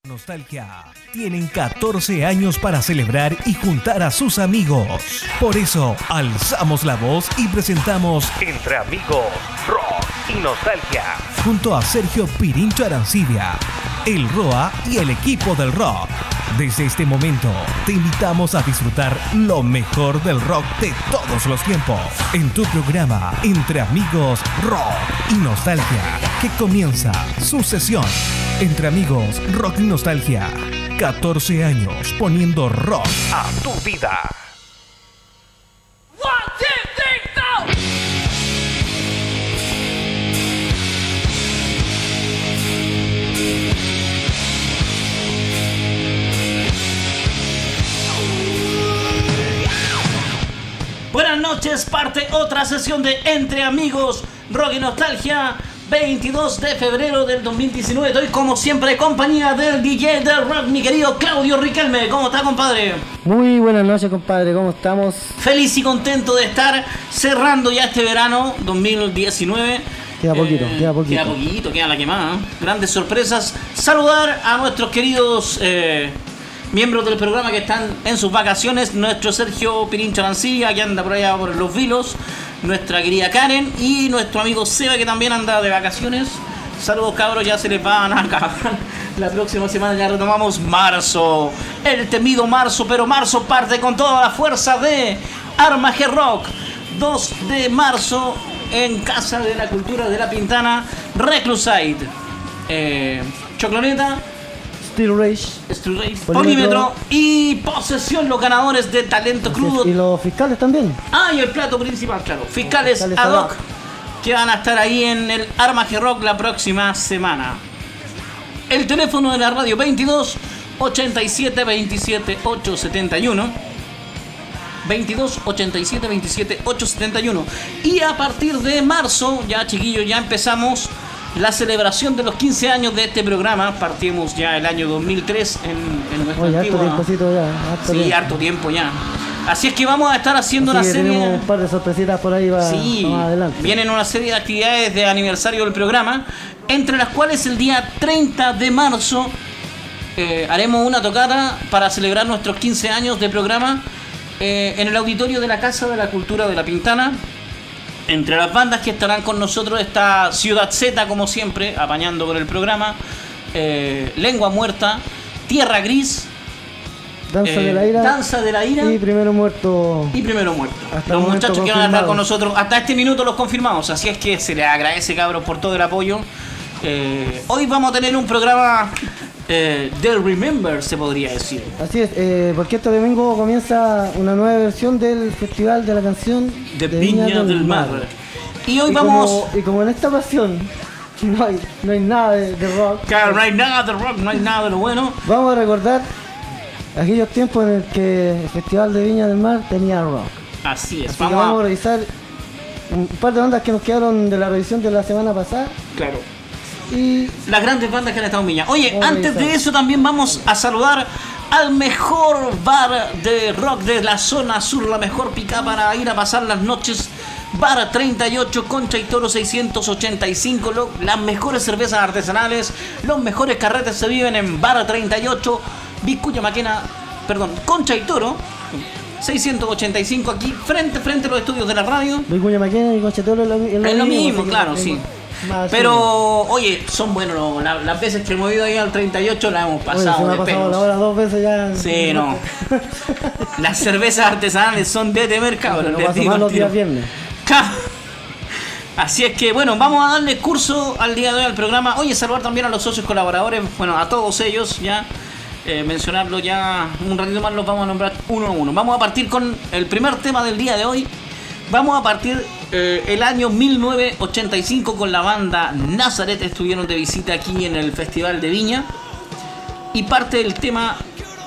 Nostalgia. Tienen 14 años para celebrar y juntar a sus amigos. Por eso, alzamos la voz y presentamos Entre Amigos, Rock y Nostalgia. Junto a Sergio Pirincho Arancibia, el ROA y el equipo del rock. Desde este momento, te invitamos a disfrutar lo mejor del rock de todos los tiempos. En tu programa, Entre Amigos, Rock y Nostalgia, que comienza su sesión. Entre Amigos, Rock y Nostalgia. 14 años poniendo rock a tu vida. Buenas noches, parte otra sesión de Entre Amigos, Rock y Nostalgia, 22 de febrero del 2019. Estoy como siempre en compañía del DJ del rock, mi querido Claudio Riquelme. ¿Cómo está, compadre? Muy buenas noches, compadre, ¿cómo estamos? Feliz y contento de estar cerrando ya este verano 2019. Queda poquito. Queda la quemada. Grandes sorpresas. Saludar a nuestros queridos miembros del programa que están en sus vacaciones. Nuestro Sergio Pirincho Arancibia, que anda por allá por los Vilos. Nuestra querida Karen y nuestro amigo Seba, que también anda de vacaciones. Saludos, cabros, ya se les van a acabar. La próxima semana ya retomamos marzo, el temido marzo, pero marzo parte con toda la fuerza de Armaje Rock. 2 de marzo en Casa de la Cultura de La Pintana, Reclusite, Chocloneta, Steel Rage, Polímetro y Posesión, los ganadores de Talento Crudo. Y los fiscales también. Ah, y el plato principal, claro. Fiscales ad hoc, que van a estar ahí en el Armaje Rock la próxima semana. El teléfono de la radio 22 87 27 871. 22 87 27 871. Y a partir de marzo, ya chiquillos, ya empezamos la celebración de los 15 años de este programa. Partimos ya el año 2003 en nuestra antigua... harto tiempo ya. Así es que vamos a estar haciendo una serie... Tenemos un par de sorpresitas por ahí más adelante. Vienen una serie de actividades de aniversario del programa, entre las cuales el día 30 de marzo haremos una tocata para celebrar nuestros 15 años de programa en el auditorio de la Casa de la Cultura de La Pintana. Entre las bandas que estarán con nosotros está Ciudad Z, como siempre, apañando por el programa, Lengua Muerta, Tierra Gris, Danza de la Ira y Primero Muerto. Los muchachos que van a estar con nosotros hasta este minuto los confirmamos, así es que se les agradece, cabros, por todo el apoyo. Hoy vamos a tener un programa del Remember, se podría decir. Así es, porque este domingo comienza una nueva versión del Festival de la Canción de Viña del Mar. Y hoy como en esta ocasión no hay nada de rock. Claro, no hay nada de rock, no hay nada de lo bueno. Vamos a recordar aquellos tiempos en el que el Festival de Viña del Mar tenía rock. Así es. Así vamos a revisar un par de bandas que nos quedaron de la revisión de la semana pasada. Claro. Y las grandes bandas que han estado en Viña. Oye, antes de eso también vamos a saludar al mejor bar de rock de la zona sur, la mejor pica para ir a pasar las noches. Bar 38, Concha y Toro 685, las mejores cervezas artesanales, los mejores carretes se viven en Bar 38, Vizcuya Maquena, Concha y Toro 685, aquí frente a los estudios de la radio. Vizcuya Maquena y Concha y Toro es lo mismo, claro, sí. Pero, oye, son buenos. Las veces que hemos ido ahí al 38 la hemos pasado de pelos. La hora 2 veces ya. Sí, no. Las cervezas artesanales son de temer, cabrón. No paso más los días viernes. Así es que, bueno, vamos a darle curso al día de hoy al programa. Oye, saludar también a los socios colaboradores. Bueno, a todos ellos ya. Mencionarlo ya un ratito más, los vamos a nombrar uno a uno. Vamos a partir con el primer tema del día de hoy. Vamos a partir el año 1985 con la banda Nazaret. Estuvieron de visita aquí en el Festival de Viña. Y parte del tema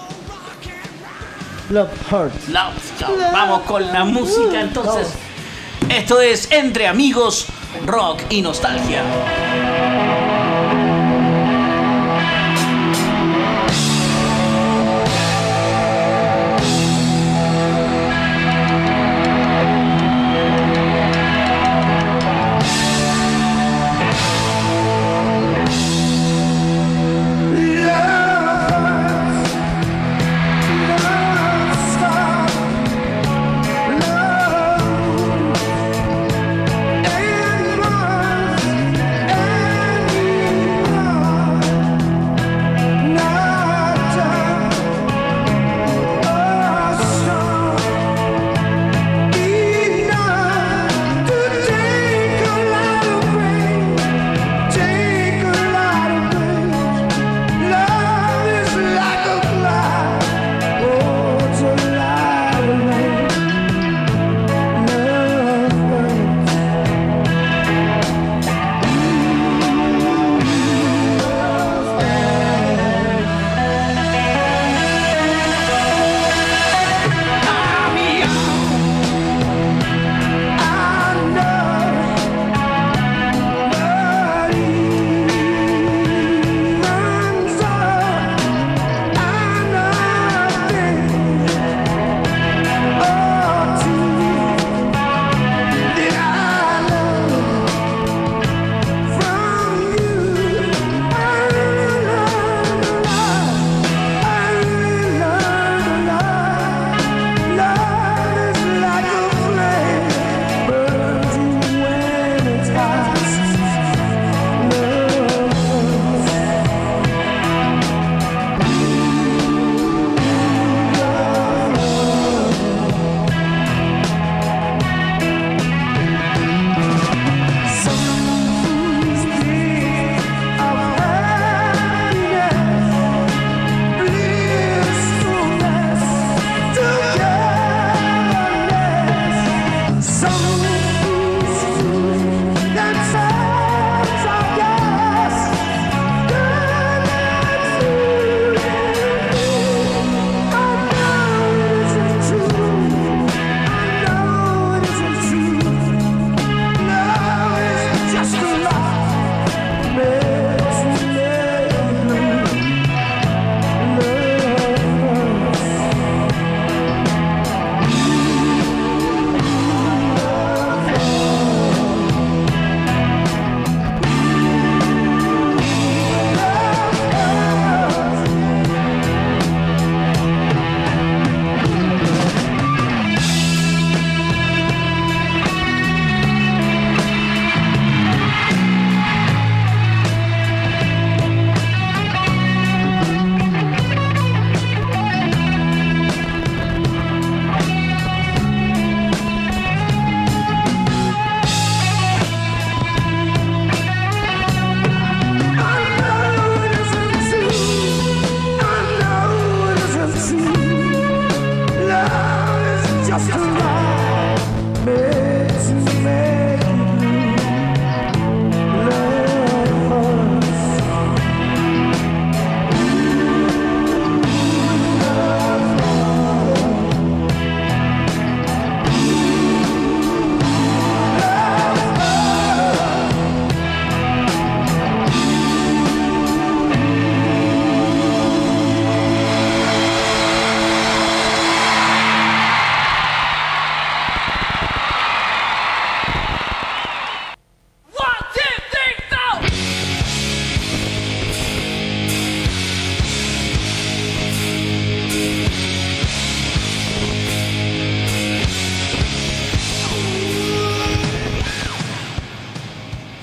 Love Heart. Vamos con la música entonces. Esto es Entre Amigos, Rock y Nostalgia. Yeah.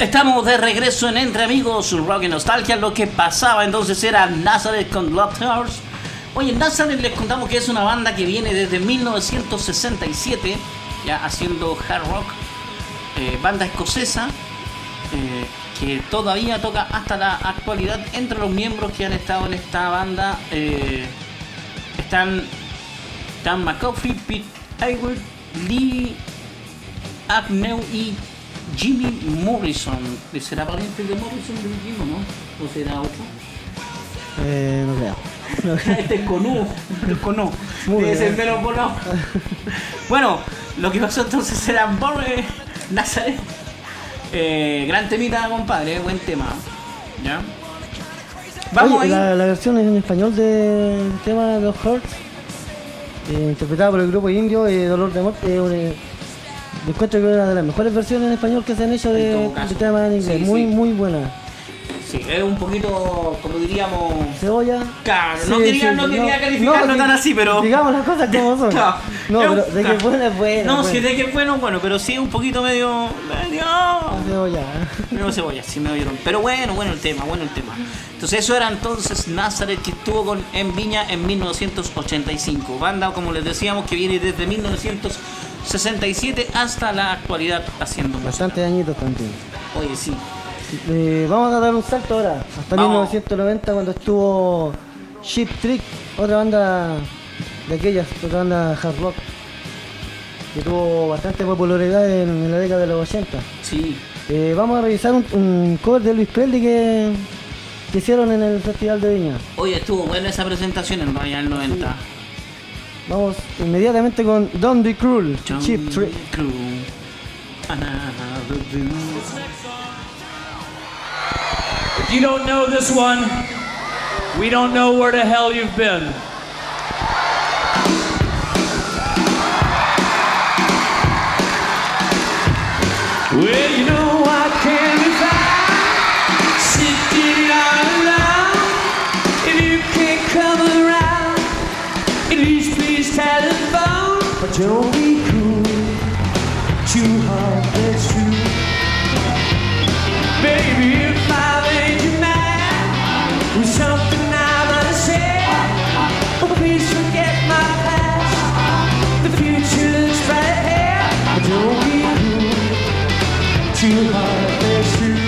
Estamos de regreso en Entre Amigos, Rock y Nostalgia. Lo que pasaba entonces era Nazareth con Love Towers. Oye, Nazareth les contamos que es una banda que viene desde 1967, ya haciendo hard rock, banda escocesa, que todavía toca hasta la actualidad. Entre los miembros que han estado en esta banda están Dan McCaffrey, Pete Hayward, Lee Agnew y Jimmy Morrison. ¿Será pariente de Morrison de Jim o no? ¿O será otro? No creo. Este es Conú. Debe ser menos volado. Bueno, lo que pasó entonces era Nazareth. Gran temita, compadre, buen tema. ¿Ya? Vamos. Oye, la versión en español del tema de los Hearts, interpretada por el grupo indio Dolor de Amor, encuentro que es una de las mejores versiones en español que se han hecho de tema en inglés. Sí, muy buena. Sí, es un poquito, como diríamos, cebolla. Claro, Sí, no quería calificarlo tan así, pero digamos las cosas como son. Claro. No, pero de que es buena es buena. No, si de que es bueno, pero sí un poquito medio Cebolla. medio cebolla, sí me oyeron. Pero bueno el tema. Entonces eso era entonces Nazareth, que estuvo en Viña en 1985. Banda, como les decíamos, que viene desde 1967 hasta la actualidad haciendo música. Bastantes añitos también. Oye, sí. Vamos a dar un salto ahora, hasta 1990, cuando estuvo Cheap Trick, otra banda hard rock, que tuvo bastante popularidad en la década de los 80. Sí. Vamos a revisar un cover de Elvis Presley que hicieron en el Festival de Viña. Oye, estuvo buena esa presentación en Royal 90. Sí. Vamos inmediatamente con Don't Be Cruel, Cheap Trick. If you don't know this one, we don't know where the hell you've been. Well, you know I can't be found sitting all alone. If you can't come around, at least please telephone. But don't be cruel, too hard, that's true. Baby, if I made you mad with something I might have said, oh, please forget my past. The future looks right ahead. But don't be cruel, too hard, that's true.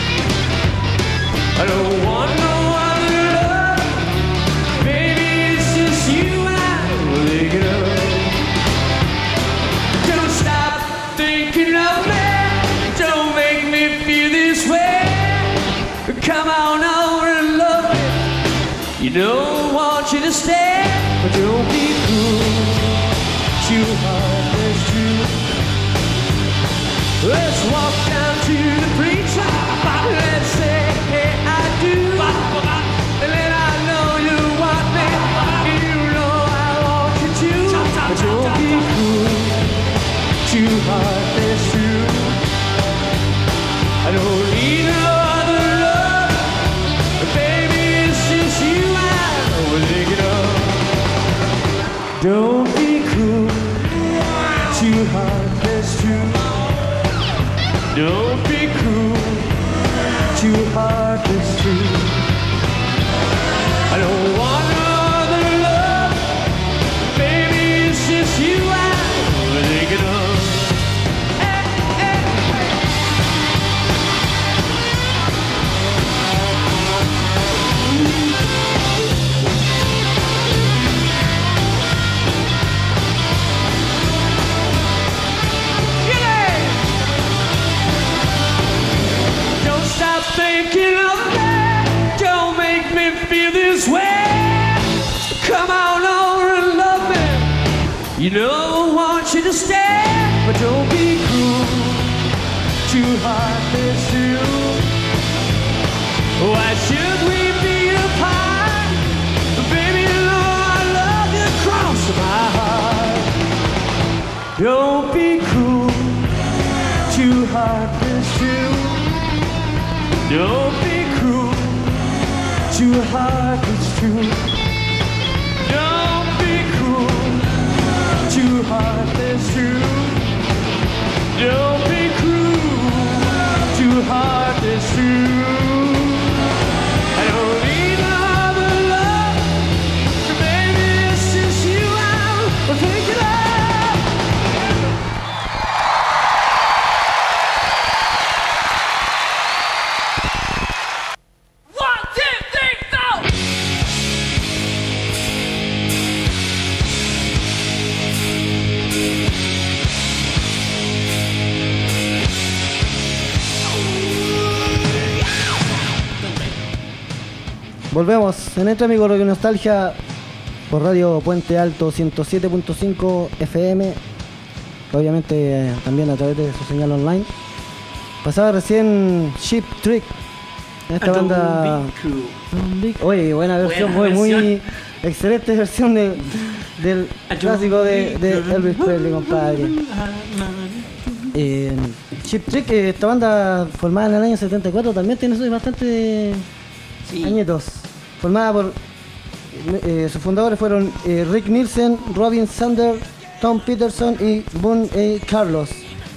I don't want no other love. Baby, it's just you I'm waking up. Don't stop thinking of me. Don't make me feel this way. Come on over and love me. You don't want you to stay, but don't be cruel. Too hard, that's true. Let's walk down to the preacher. Let's say, hey, I do. And then I know you want me. And you know I want you to. But don't be cruel. Too hard, that's true. I don't need no other love, but baby, it's just you I'm thinking of. Don't be cruel, too hard, that's true. Don't be cruel, too hard, that's true. I don't want no other love, but baby, it's just you I'm thinking of. Thinking of me, don't make me feel this way. Come on over and love me. You know I want you to stay, but don't be cruel. Too hard, that's true. Why should we be apart? Baby, you know I love you across my heart. Don't be cruel. Too hard, that's true. Don't be cruel, too hard, it's true. Don't be cruel, too hard, it's true. Don't be cruel, too hard. Volvemos en Entre Amigos Rock y Nostalgia por Radio Puente Alto 107.5 FM, obviamente también a través de su señal online. Pasaba recién Cheap Trick, esta banda. Oye, buena versión, muy excelente versión del clásico de Elvis Presley, compadre. Cheap Trick, esta banda formada en el año 74, también tiene bastante añitos. Formada por sus fundadores fueron Rick Nielsen, Robin Sander, Tom Peterson y Boone A. Carlos.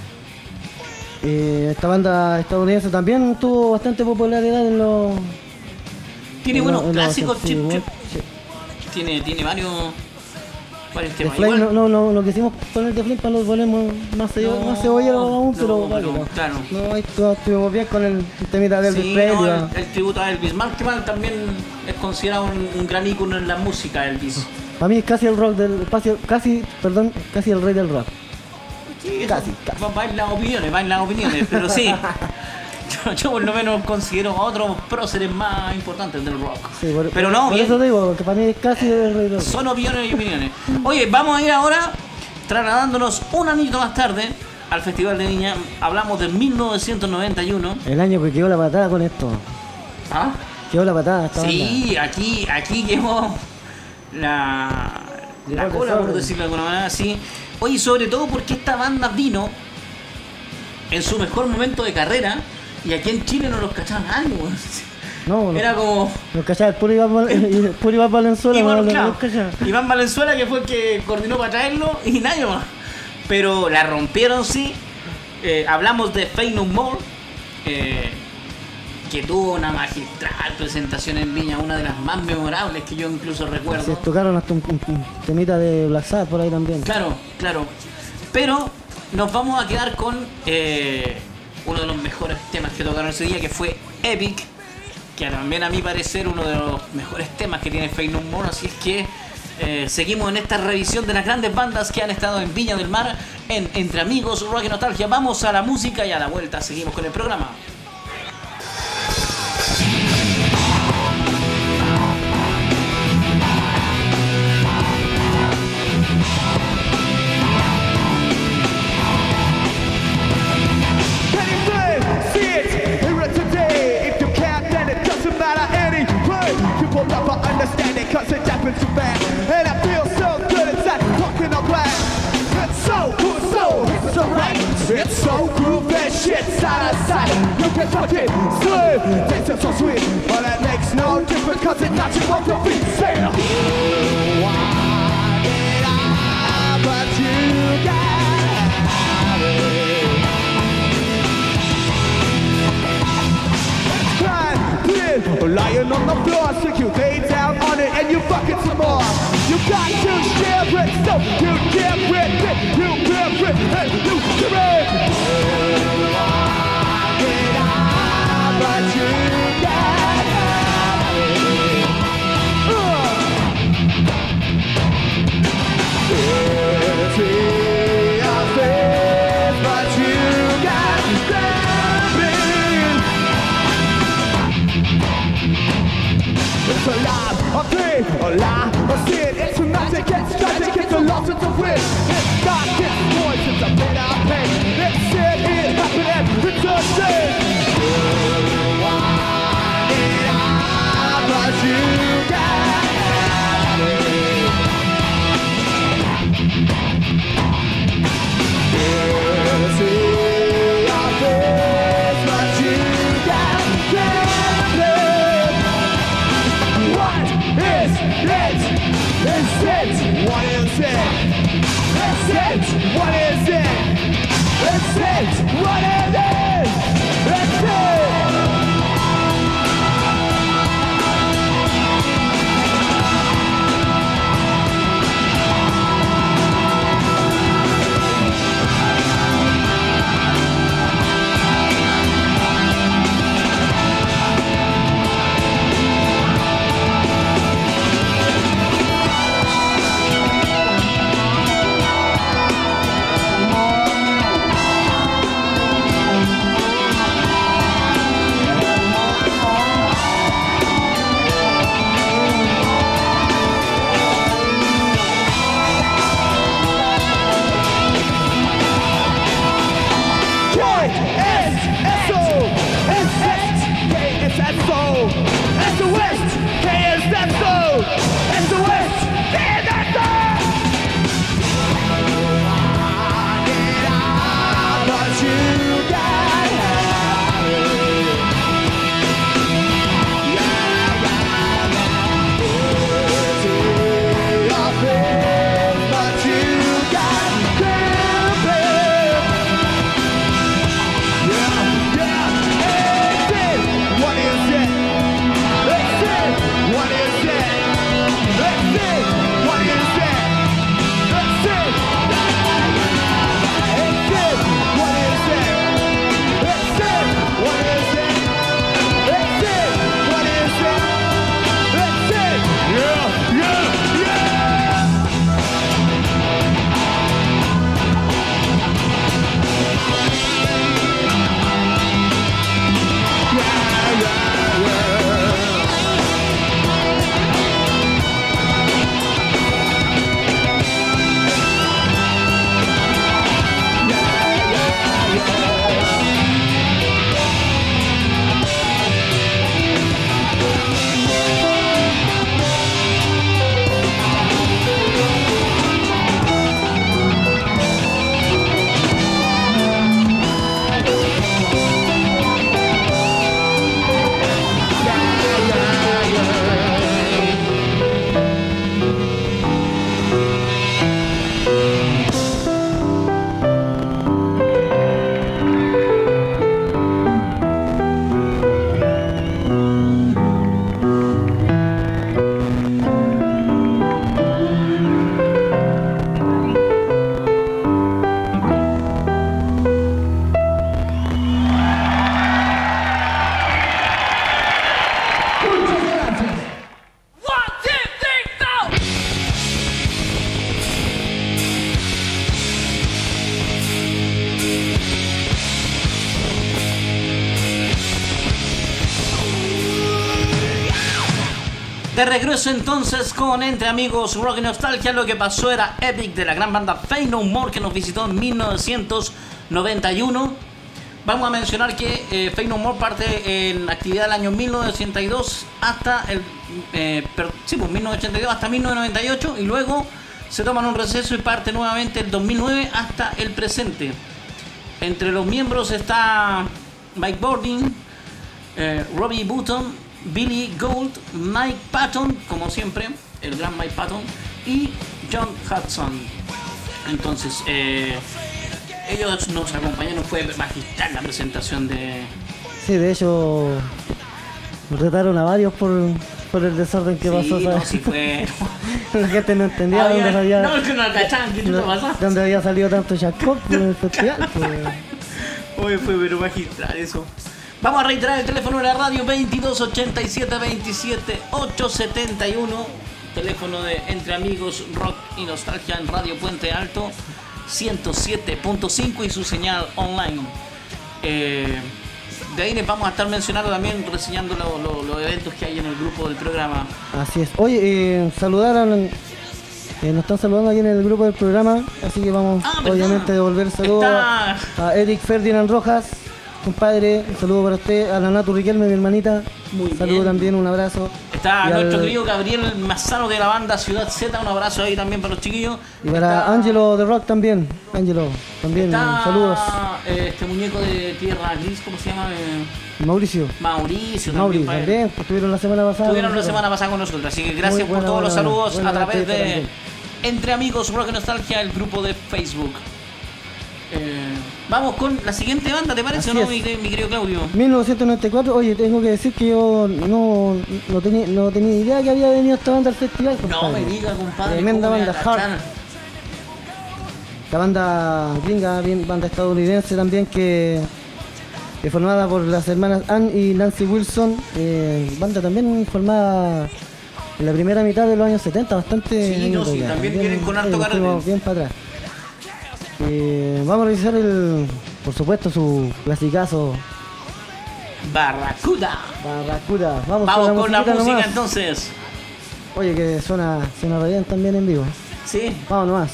Esta banda estadounidense también tuvo bastante popularidad en los... Tiene buenos clásicos, sí. Tiene varios temas. The Flame no quisimos poner The Flame para los volvemos más cebolleros aún, pero claro. No, ahí estuvimos bien con el temita de Elvis Presley. El tributo a Elvis. Mark Mal también es considerado un gran ícono en la música, Elvis. Para mí es casi el rock casi el rey del rock. Sí, casi. Va en las opiniones, pero sí. Yo por lo menos considero a otros próceres más importantes del rock. Sí, pero no, por eso digo, que para mí es casi el rey del rock. Son opiniones y opiniones. Oye, vamos a ir ahora, trasladándonos un añito más tarde al Festival de Viña. Hablamos de 1991. El año que quedó la patada con esto. ¿Ah? Quedó la patada. Sí, aquí quedó la cola, por decirlo de alguna manera, sí. Oye, sobre todo porque esta banda vino en su mejor momento de carrera y aquí en Chile no los cachaba nadie, No, era como... Los cachaba el puro Iván Valenzuela. Iván Valenzuela, que fue el que coordinó para traerlo, y nadie más. Pero la rompieron, sí. Hablamos de Faith No More, que tuvo una magistral presentación en Viña, una de las más memorables que yo incluso recuerdo. Se tocaron hasta un temita de Black Sabbath por ahí también. Claro. Pero nos vamos a quedar con uno de los mejores temas que tocaron ese día, que fue Epic, que también a mi parecer uno de los mejores temas que tiene Faith No More. Así es que seguimos en esta revisión de las grandes bandas que han estado en Viña del Mar, en Entre Amigos Rock y Nostalgia. Vamos a la música y a la vuelta seguimos con el programa. Cause it happens too bad, and I feel so good inside, talking all glad. It's so cool, it's so right. It's so groovy, that shit's out of sight. You can touch it, slip, tastes so sweet, but that makes no difference cause it's not your to be said. Why did I but you got it? Lying on the floor, so you lay down on it and you fuck it some more. You got to share it, so you get with it, you bear it, and you do it. Why did I but you got it? It's your face, but you got it's a lie, a thing, a lie, a sin. It's nothing, it's tragic, it's a loss, it's a win. It's not, it's voice, it's a bit of pain. It's it, it's happening, it's a sin. Why did I but you got it? See your face, but you got it. What is it? Is it? What is it? Is it? What is it? Is it? What is it? Is it? De regreso entonces con Entre Amigos Rock y Nostalgia. Lo que pasó era Epic de la gran banda Faith No More, que nos visitó en 1991. Vamos a mencionar que Faith No More parte en actividad del año 1982 hasta 1982 hasta 1998, y luego se toman un receso y parte nuevamente el 2009 hasta el presente. Entre los miembros está Mike Bordin, Robbie Button, Billy Gould, Mike Patton, como siempre, el gran Mike Patton, y John Hudson. Entonces, ellos nos acompañaron, fue magistral la presentación de... Sí, de hecho, retaron a varios por el desorden que pasó, ¿sabes? No, sí fue... La gente no entendía dónde había... No, es que no cachaban, ¿qué te pasa? Dónde había salido tanto Jacob en el festival, pues. Hoy fue pero magistral eso. Vamos a reiterar el teléfono de la radio: 2287 27 871. Teléfono de Entre Amigos Rock y Nostalgia en Radio Puente Alto 107.5 y su señal online. De ahí les vamos a estar mencionando también, reseñando los eventos que hay en el grupo del programa. Así es. Oye, saludar a... nos están saludando aquí en el grupo del programa, así que vamos obviamente a devolver saludos a Eric Ferdinand Rojas, compadre, un saludo para usted, a la Natu Riquelme, mi hermanita, muy saludo bien. También, un abrazo. Está nuestro querido Gabriel Mazzano de la banda Ciudad Z, un abrazo ahí también para los chiquillos. Y para Angelo de Rock también, saludos. Este muñeco de Tierra Gris, ¿cómo se llama? Mauricio también, que estuvieron la semana pasada. Con nosotros, así que gracias por todos los saludos a través de Entre Amigos Rock y Nostalgia, el grupo de Facebook. Vamos con la siguiente banda, ¿te parece o no, mi querido Claudio? 1994, oye, tengo que decir que yo no tenía idea que había venido esta banda al festival, compadre. No me diga, compadre. Tremenda banda, Hard. La banda gringa, banda estadounidense también, que formada por las hermanas Ann y Nancy Wilson, banda también formada en la primera mitad de los años 70, bastante... Sí, no, sí, también vienen con harto carrete. Bien para atrás. Vamos a revisar por supuesto, su clasicazo Barracuda. Vamos con la música nomás. entonces. Oye, que suena re bien también en vivo. Sí. Vamos nomás.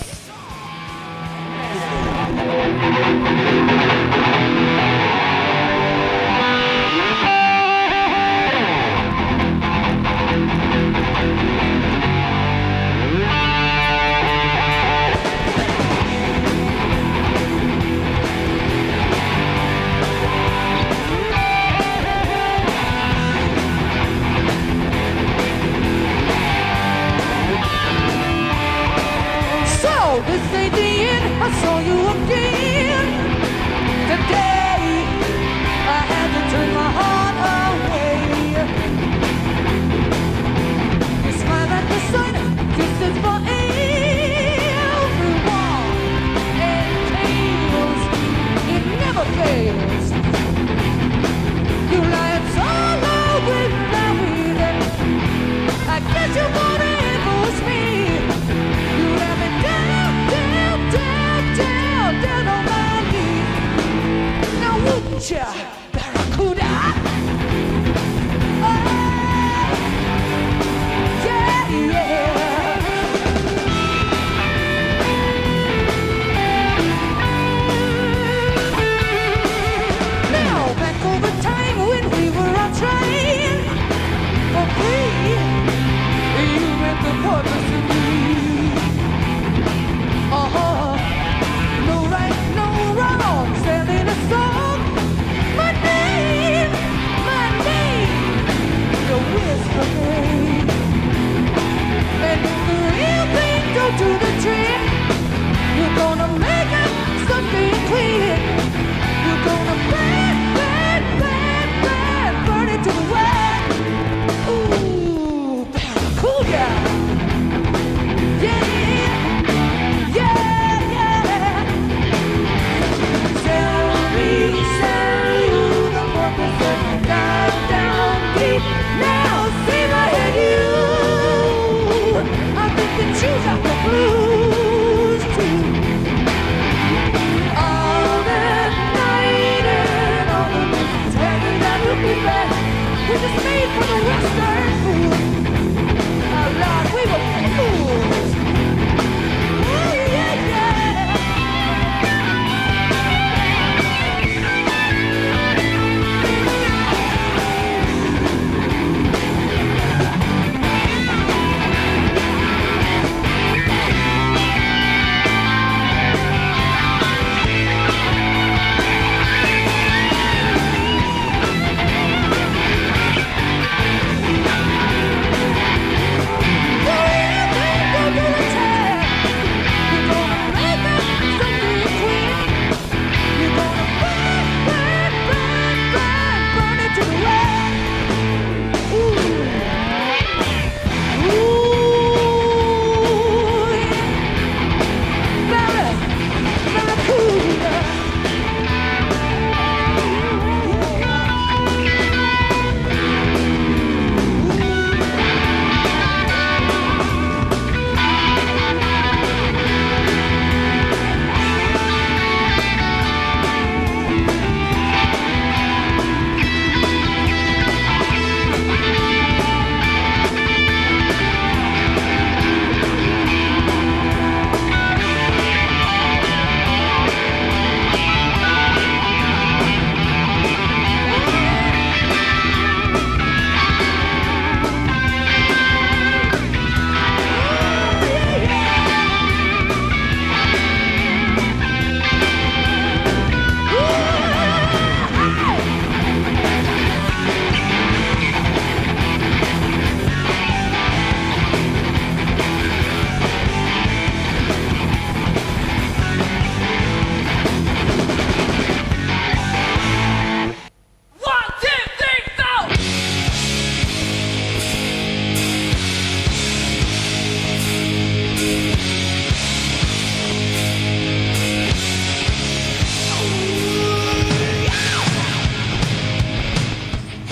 This ain't the end, I saw you again. Today, I had to turn my heart away. You smile at the sun, kisses for everyone. And tales, it never fails. You lie solo without me, I guess you wanna ambush me. You let me down on my knees. Now wouldn't ya, Barracuda? Oh, yeah, yeah. Now back over time when we were on train for free, you meant the purpose of me. No right, no wrong, selling a song. My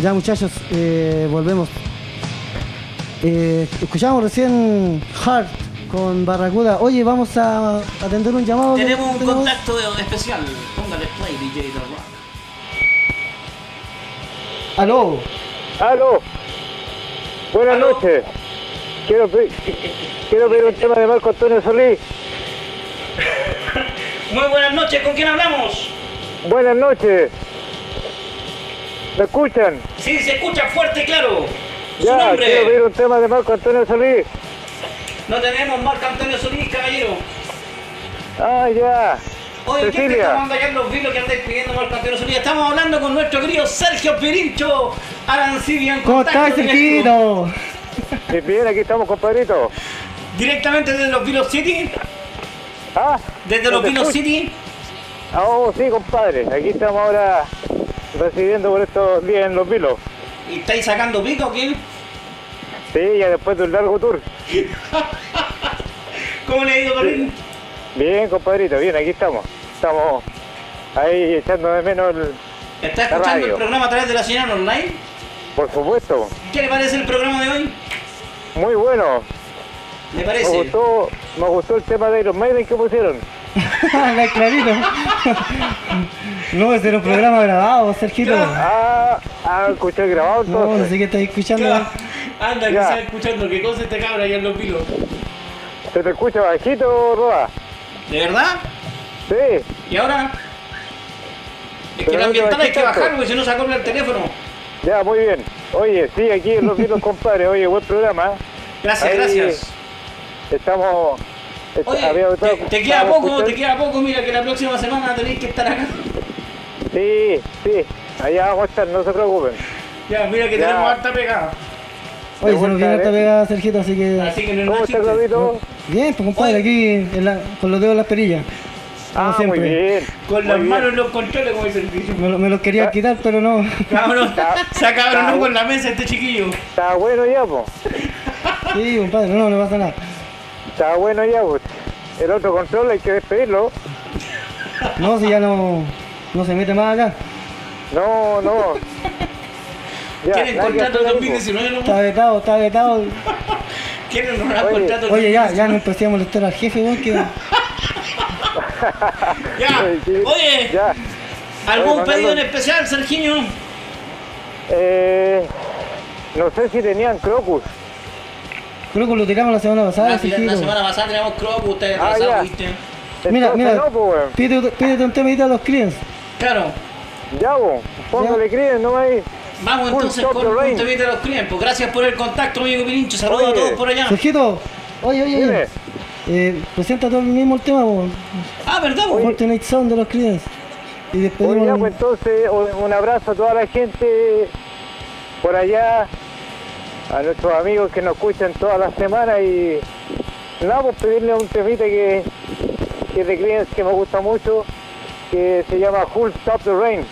Ya muchachos, volvemos. Escuchamos recién Heart con Barracuda. Oye, vamos a atender un llamado. Tenemos un contacto especial. Póngale play, DJ The Rock. Aló. ¡Aló! Buenas ¿Aló? noches. Quiero pedir un tema de Marco Antonio Solís. Muy buenas noches, ¿con quién hablamos? Buenas noches. ¿Me escuchan? Sí, se escucha fuerte y claro. Su Ya, quiero nombre. pedir un tema de Marco Antonio Solís. No tenemos Marco Antonio Solís, caballero. Ah, ya. Oye, ¿qué te Cecilia. está mandando allá los vilos que andáis pidiendo Marco Antonio Solís? Estamos hablando con nuestro querido Sergio Pirincho Arancibia en ¿Cómo estás, contacto directo. Sergito? Bien, aquí estamos, compadrito. Directamente desde los Vilos City. Ah, Desde los ¿dónde Vilos estoy? City. Ah, oh, sí, compadre. Aquí estamos ahora residiendo por estos días en Los Vilos. ¿Y estáis sacando pico o qué? Sí, ya después de un largo tour. ¿Cómo le ha ido, Parín? Bien, compadrito, bien, aquí estamos. Estamos ahí echando de menos el... ¿Está La escuchando radio. el programa a través de la señal online? Por supuesto, ¿Qué le parece el programa de hoy? muy bueno. ¿Le Me parece? gustó el tema de Iron Maiden que pusieron. La clarito. No, ese era un programa grabado, Sergito. Escuché el grabado No, no entonces. sé qué estáis escuchando. Claro. Anda, que Ya. está escuchando qué cosa este cabra allá en los Vilos. ¿Se te escucha bajito, Roa? ¿De verdad? Sí. ¿Y ahora? Es que Pero el no te ambiental hay que bajé tanto. bajar porque si no se acopla el teléfono. Ya, muy bien. Oye, sí, aquí en Los Vilos, compadre. Oye, buen programa. Gracias, Ahí gracias. Estamos... Oye, había- te queda estábamos poco, te escuchando- queda poco. Mira que la próxima semana tenéis que estar acá. Sí, sí. Allá vamos a estar, no se preocupen. Ya, mira que Ya. tenemos harta pegada. Oye, se vuelta, nos viene esta ¿eh? pegada, Sergito, así que. Así que no es ¿Cómo un está, chiste. Claudito? Bien, pues compadre, Oye. aquí con los dedos en las perillas. Como Ah, siempre. muy bien. Con muy las bien. manos en los controles, como dice el bicho. Me los quería quitar, pero no. Cabrón, se acabronó con la mesa este chiquillo. Está bueno ya, pues. Sí, compadre, no pasa nada. Está bueno ya, pues. El otro control hay que despedirlo. No, si ya no se mete más acá. No. Ya, ¿Quieren nada que contrato hacer ahí, 2019? Está ¿No? vetado. ¿Quieren un Oye. contrato Oye, ya no 2019? empecé a molestar al jefe, weón, que. Ya, Sí, oye, Ya. ¿algún Oye, pedido en Manolo. especial, Sergiño? No sé si tenían Crocus. Creo que lo tiramos la semana pasada, La Sergito. semana pasada teníamos Crop, ustedes Ah, atrasados, ya. ¿viste? Mira, Entonces, no, pues, weón. pídete un temita a los clientes. Claro, Ya, pues. Póngale críen, no ahí. vamos Full entonces Stop con the un Rain. temita de los clientes. Gracias por el contacto, amigo Pirincho. Saludos a Oye. todos por allá. Sergito, oye. Dime. Presenta todo el mismo el tema, po. Ah, ¿verdad? po? Fortnite Sound de los clientes. Y Oye, despedimos. ya, pues entonces, un abrazo a toda la gente por allá, a nuestros amigos que nos escuchan todas las semanas y nada, pues pedirle un temita que de Creedence que me gusta mucho, que se llama Full Stop the Rain.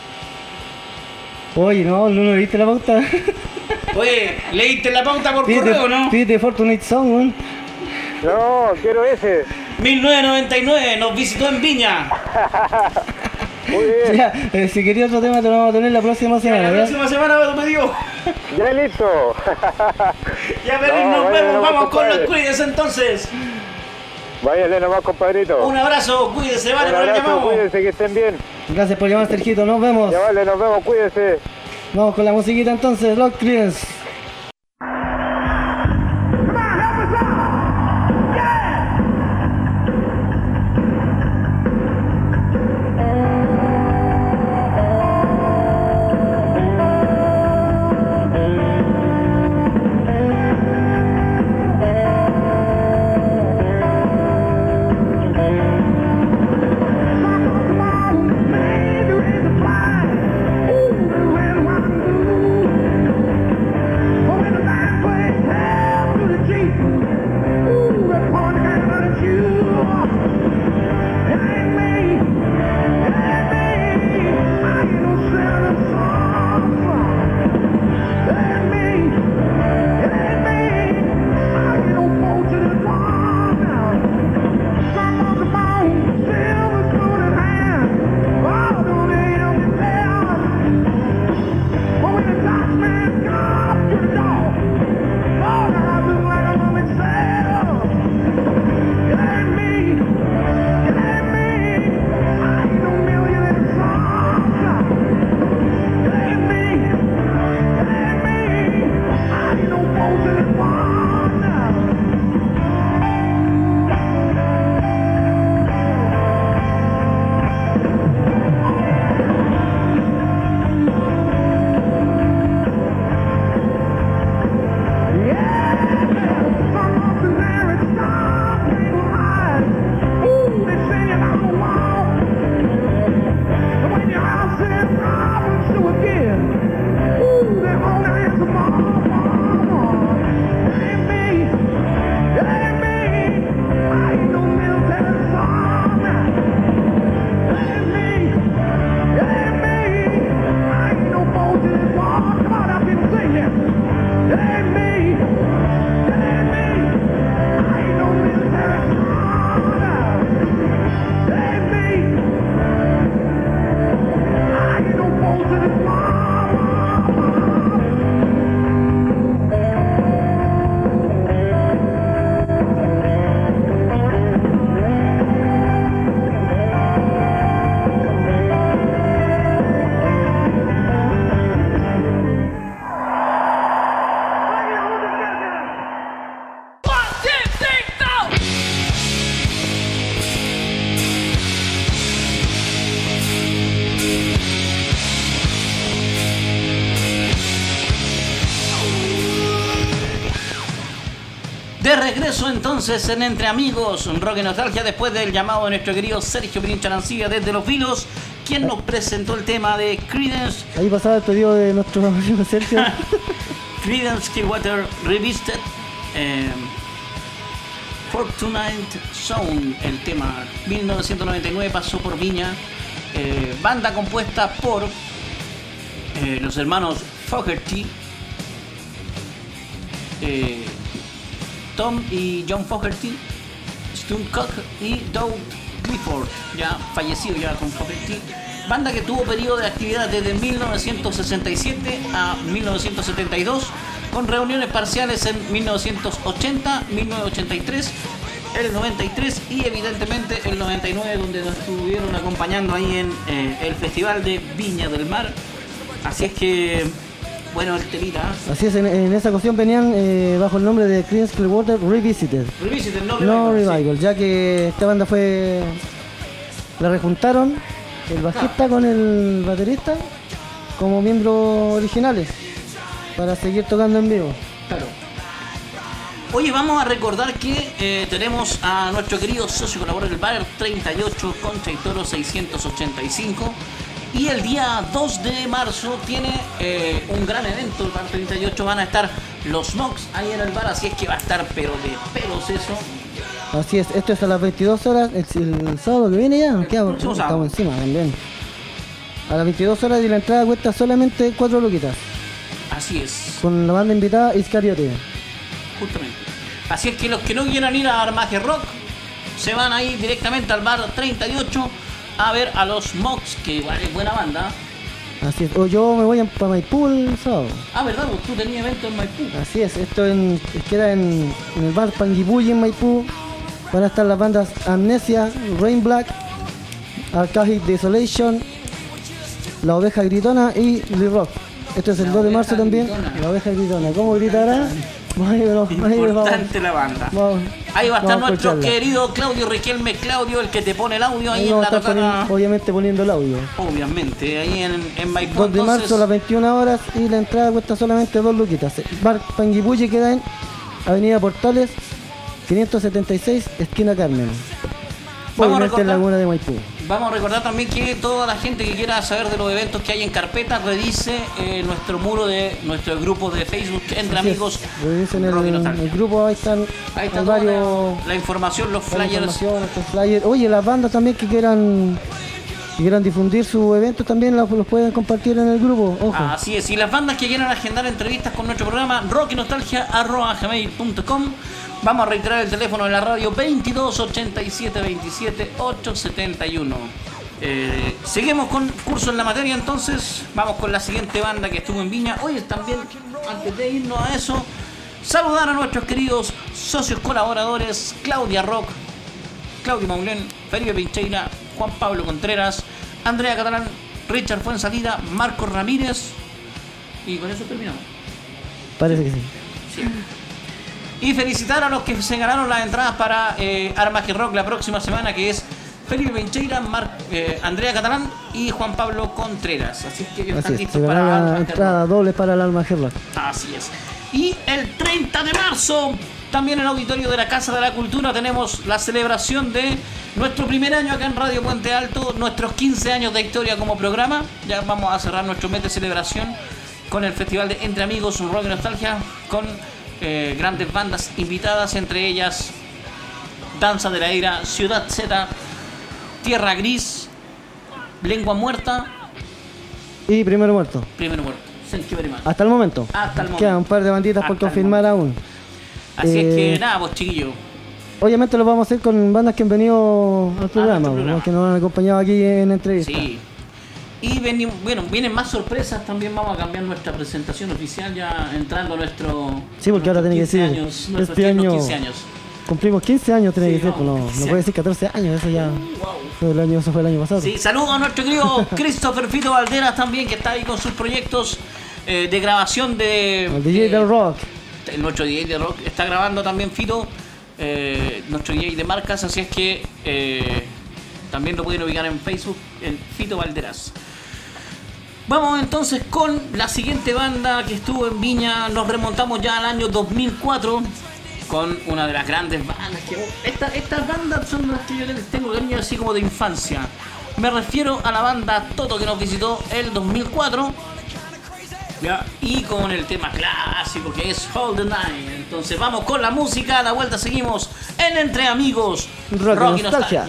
Oye, no viste la pauta. Oye, ¿leíste la pauta por correo, no? Pídete Fortnite Sound, weón. No, quiero ese. 1999, nos visitó en Viña. Muy bien, Ya, si querías otro tema te lo vamos a tener la próxima La semana, ¿ya? próxima semana me dio. ya listo. Ya, Pelín, No, nos vaya vemos. nomás, Vamos con los compadre. cuídense entonces. Váyale nomás, compadrito. Un abrazo, cuídense, vale, Un por el abrazo, llamado. cuídense, que estén bien. Gracias por llamar, Sergito. Nos vemos. Ya vale, nos vemos, cuídense. Vamos con la musiquita entonces, los clientes. When the dark regreso entonces en Entre Amigos, un rock y nostalgia, después del llamado de nuestro querido Sergio Pirincho Arancibia desde Los Vilos, quien nos presentó el tema de Creedence. Ahí pasaba el pedido de nuestro amigo Sergio. Creedence Clearwater Revisited, Fortunate Zone, el tema 1999 pasó por Viña, banda compuesta por los hermanos Fogerty, Tom y John Fogerty, Stu Cook y Doug Clifford, ya fallecido ya con Fogerty. Banda que tuvo periodo de actividad desde 1967 a 1972, con reuniones parciales en 1980, 1983, el 93 y evidentemente el 99, donde nos estuvieron acompañando ahí en el Festival de Viña del Mar. Así es que, bueno, el temita. Así es, en esa ocasión venían bajo el nombre de Creedence Clearwater Revisited. Revisited, no Revival, sí. Ya que esta banda la rejuntaron el bajista con el baterista como miembros originales para seguir tocando en vivo. Claro. Oye, vamos a recordar que tenemos a nuestro querido socio colaborador del bar 38 Concha y Toro 685. Y el día 2 de marzo tiene un gran evento, el bar 38. Van a estar los Mox ahí en el bar, así es que va a estar pero de pelos eso. Así es, esto es a las 22 horas, el sábado que viene ya, estamos encima también. A las 22 horas y la entrada cuesta solamente 4 luquitas. Así es. Con la banda invitada Iscariote. Justamente. Así es que los que no quieran ir a Armaje Rock se van ahí directamente al bar 38 a ver a los Mox, que igual es buena banda. Así es, o yo me voy para Maipú el sábado. Ah, ¿verdad? Pues tú tenías evento en Maipú. Así es, esto queda en el bar Panguipulli en Maipú. Van a estar las bandas Amnesia, Rain Black, Archaic Desolation, La Oveja Gritona y Lee Rock. Esto es el 2 de marzo también. Gritona. La Oveja Gritona. ¿Cómo gritará? Importante la banda. Ahí va a estar nuestro querido Claudio Riquelme, Claudio, el que te pone el audio ahí en la tocada. Obviamente poniendo el audio. Obviamente, ahí en Maipú. 2 de marzo a las 21 horas y la entrada cuesta solamente 2 luquitas. Bar Panguipulli queda en Avenida Portales 576, esquina Carmen. Obviamente en Laguna de Maipú. Vamos a recordar también que toda la gente que quiera saber de los eventos que hay en carpeta, revise nuestro muro de nuestro grupo de Facebook Entre Amigos. Revisen el grupo, ahí están varios, la información, los flyers. Oye, las bandas también que quieran difundir su evento también los pueden compartir en el grupo. Ojo. Así es, y las bandas que quieran agendar entrevistas con nuestro programa, rockynostalgia@gmail.com. Vamos a reiterar el teléfono de la radio 22 87 27 871. Seguimos con curso en la materia, entonces vamos con la siguiente banda que estuvo en Viña. Hoy también, antes de irnos a eso, saludar a nuestros queridos socios colaboradores: Claudia Rock, Claudio Maulén, Felipe Pincheira, Juan Pablo Contreras, Andrea Catalán, Richard Fuensalida, Marcos Ramírez. Y con eso terminamos. Parece que sí. Sí. Y felicitar a los que se ganaron las entradas para Armaje Rock la próxima semana, que es Felipe Pincheira, Andrea Catalán y Juan Pablo Contreras. Así es que están listos para la entrada doble para el Armaje Rock. Así es. Y el 30 de marzo, también en el auditorio de la Casa de la Cultura, tenemos la celebración de nuestro primer año acá en Radio Puente Alto, nuestros 15 años de historia como programa. Ya vamos a cerrar nuestro mes de celebración con el Festival de Entre Amigos, un rock y nostalgia, con grandes bandas invitadas, entre ellas Danza de la Era, Ciudad Z, Tierra Gris, Lengua Muerta y Primero Muerto. Thank you very much. Hasta el momento. Quedan un par de banditas por confirmar aún. Así es que nada, pues chiquillos. Obviamente lo vamos a hacer con bandas que han venido al programa, que nos han acompañado aquí en entrevista. Sí. Y vienen más sorpresas, también vamos a cambiar nuestra presentación oficial ya entrando a nuestro... Sí, porque ahora tiene que decir, este año 15 años. Cumplimos 15 años, tiene que decir, no puede decir 14 años, eso ya fue el año pasado. Sí, saludos a nuestro querido Christopher Fito Valderas también, que está ahí con sus proyectos de grabación de... El DJ del Rock. Nuestro DJ de Rock está grabando también Fito, nuestro DJ de marcas, así es que también lo pueden ubicar en Facebook, en Fito Valderas. Vamos entonces con la siguiente banda que estuvo en Viña. Nos remontamos ya al año 2004. con una de las grandes bandas que... Estas bandas son las que yo les tengo cariño así como de infancia. Me refiero a la banda Toto, que nos visitó el 2004, ¿ya? Y con el tema clásico que es Hold the Line. Entonces vamos con la música, a la vuelta seguimos en Entre Amigos Rock y Nostalgia.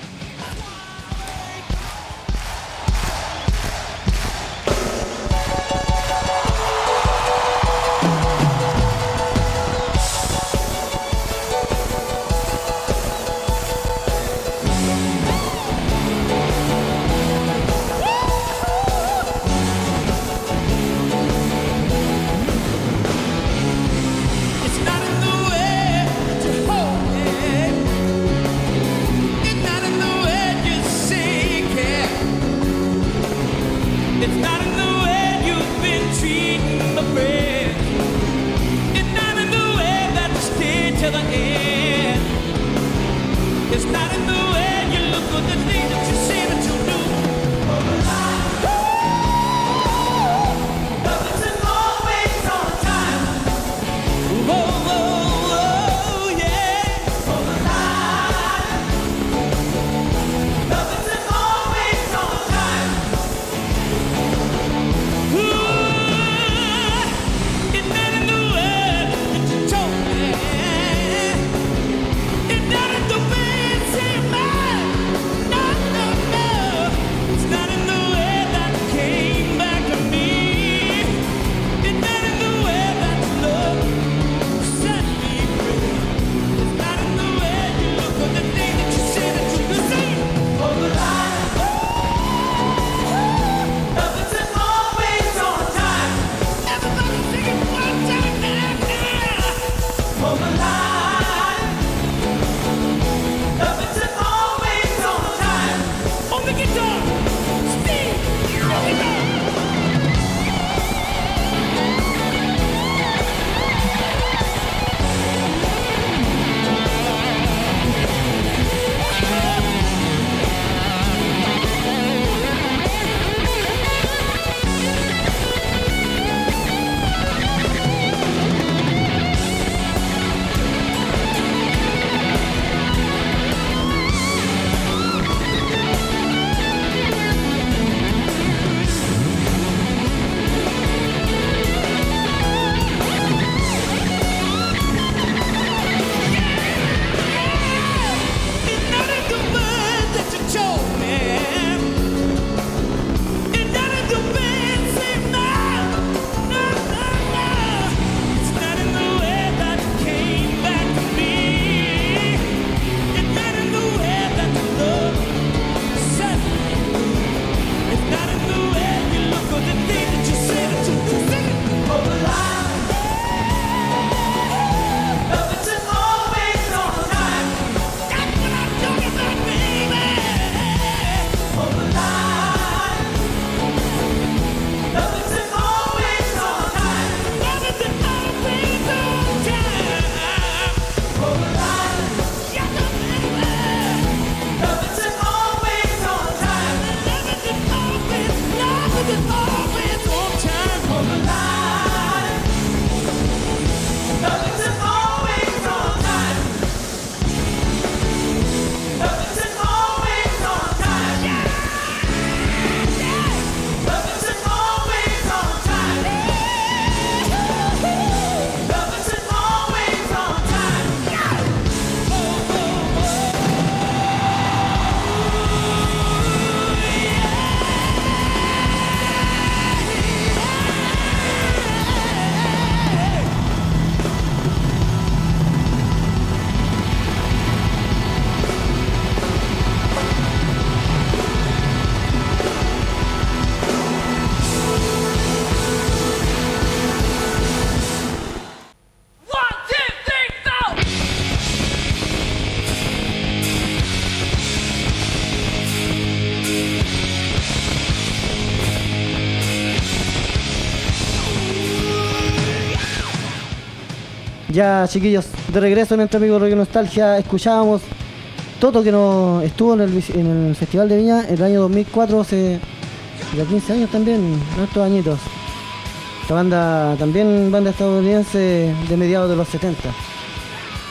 Ya, chiquillos, de regreso en Entre Amigos Rock y Nostalgia, escuchábamos Toto, que nos estuvo en el Festival de Viña el año 2004, hace ya 15 años también, nuestros añitos. Esta banda, también banda estadounidense de mediados de los 70.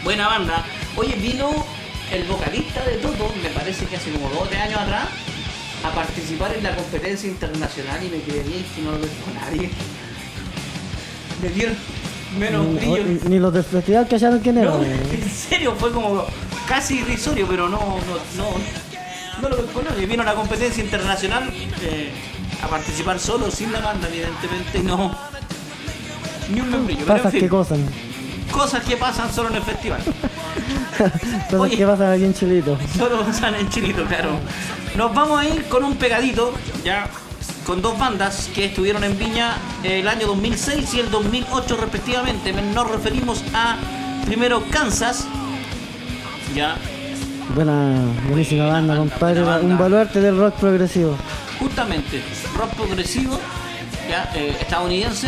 Buena banda. Oye, vino el vocalista de Toto, me parece que hace como 2 o 3 años atrás, a participar en la competencia internacional y me quedé bien que no lo pescó nadie. Me dieron menos brillo. Ni los del festival callaron quién era. No, en serio, fue como casi irrisorio, pero no lo pescó nadie. Vino a la competencia internacional a participar solo, sin la banda, evidentemente, no. Ni un membrillo. Pero Pasas en fin, que cosas. cosas que pasan solo en el festival. Cosas Oye. que pasan aquí en Chilito. Solo pasan en Chilito, claro. Nos vamos a ir con un pegadito, ya, con 2 bandas que estuvieron en Viña el año 2006 y el 2008 respectivamente. Nos referimos a, primero, Kansas, ya, Buenísima banda, compadre. buena banda. Un baluarte del rock progresivo. justamente, rock progresivo, ya, estadounidense.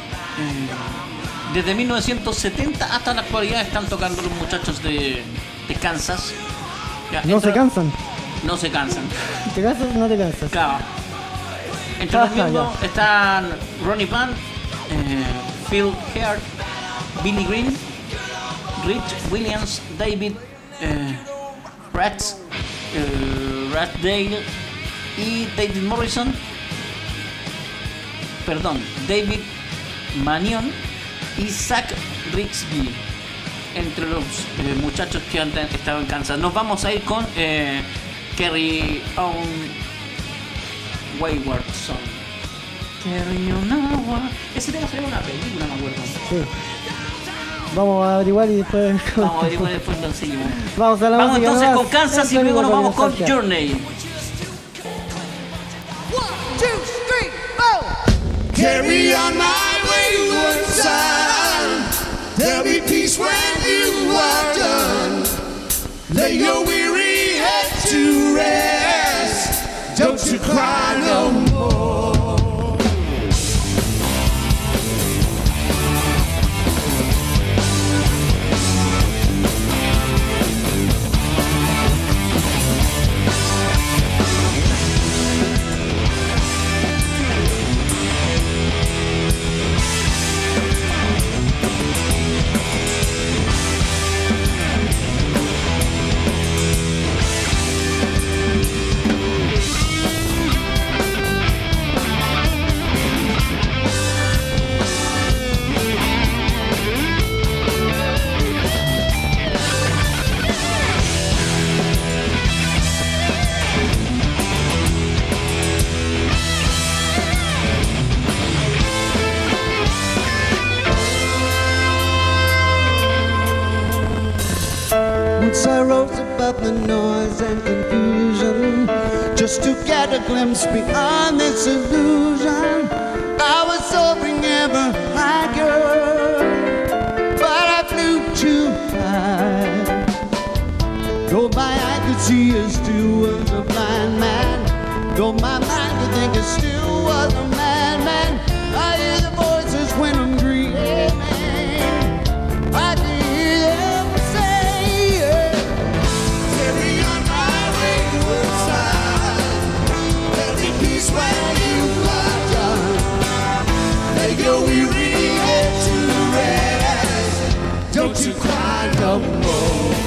Desde 1970 hasta la actualidad están tocando los muchachos de Kansas. Ya, No se cansan. No se cansan. ¿Te cansas o no te cansas? Claro. Entre los Ajá, miembros ya. están Ronnie Pan, Phil Heard, Billy Green, Rich Williams, David Ratsdale y David Morrison. Perdón, David Manion y Zach Rigsby, entre los muchachos que han estado en Kansas. Nos vamos a ir con Carry On Wayward Son. Carry On Wayward. Ese tema salió en una película, me acuerdo. Sí. Vamos a averiguar y después. Vamos a averiguar después, entonces seguimos. Vamos a la Vamos música entonces nomás. con Kansas y Siempre luego nos con vamos con nostalgia. Journey. 1, 2, 3, 4. Carry on my wayward son. There'll be peace when you are done. Lay your weary head to rest. Don't you cry no more. Once I rose above the noise and confusion, just to get a glimpse beyond this illusion. I was soaring ever higher, but I flew too high. Though my eye could see, I still was a blind man. Though my mind could think, I still was a madman. I hear the voices when I'm dreaming. I can hear them say, carry on my wayward son. There'll be peace when you are done. Lay your weary head to rest. Don't you cry no more.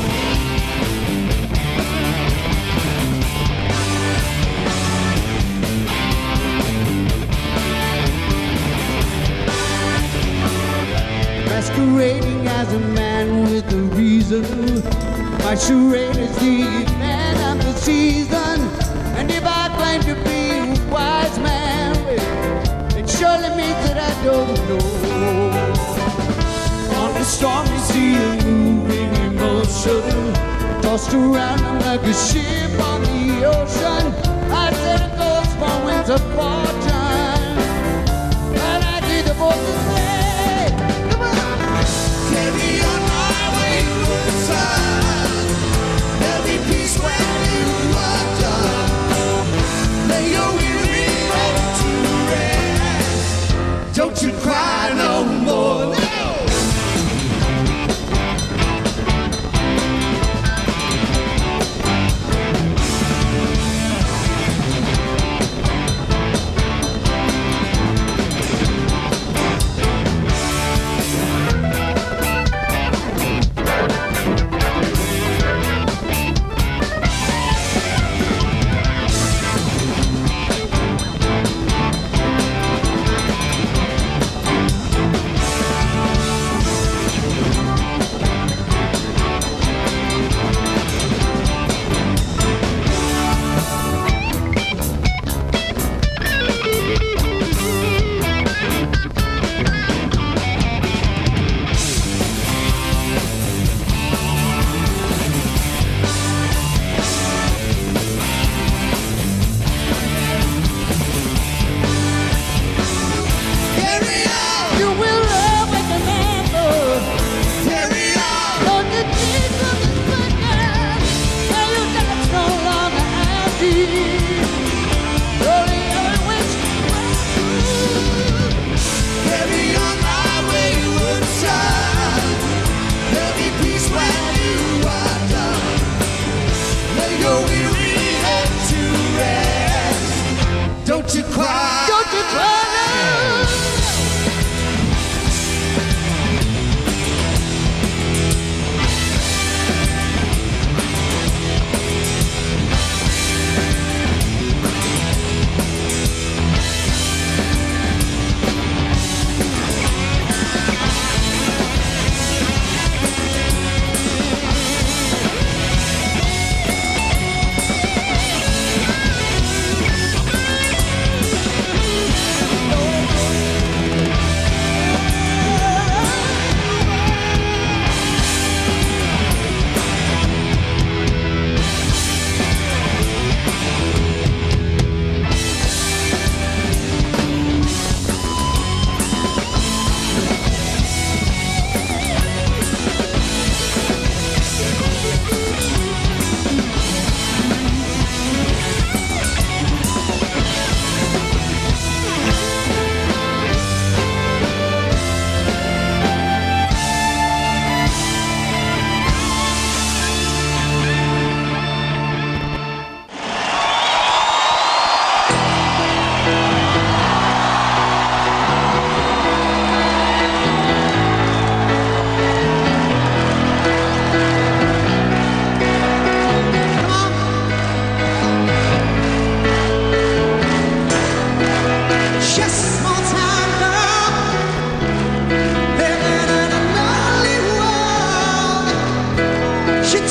Masquerading as a man with a reason. My charade is the man of the season. And if I claim to be a wise man, well, it surely means that I don't know. On the stormy sea of moving emotion, tossed around I'm like a ship on the ocean. I set a course for winds of fortune, and I hear the voices say, come on, carry on my wayward son. There'll be peace when you are done. Lay your weary head to rest. Don't you cry no more. No.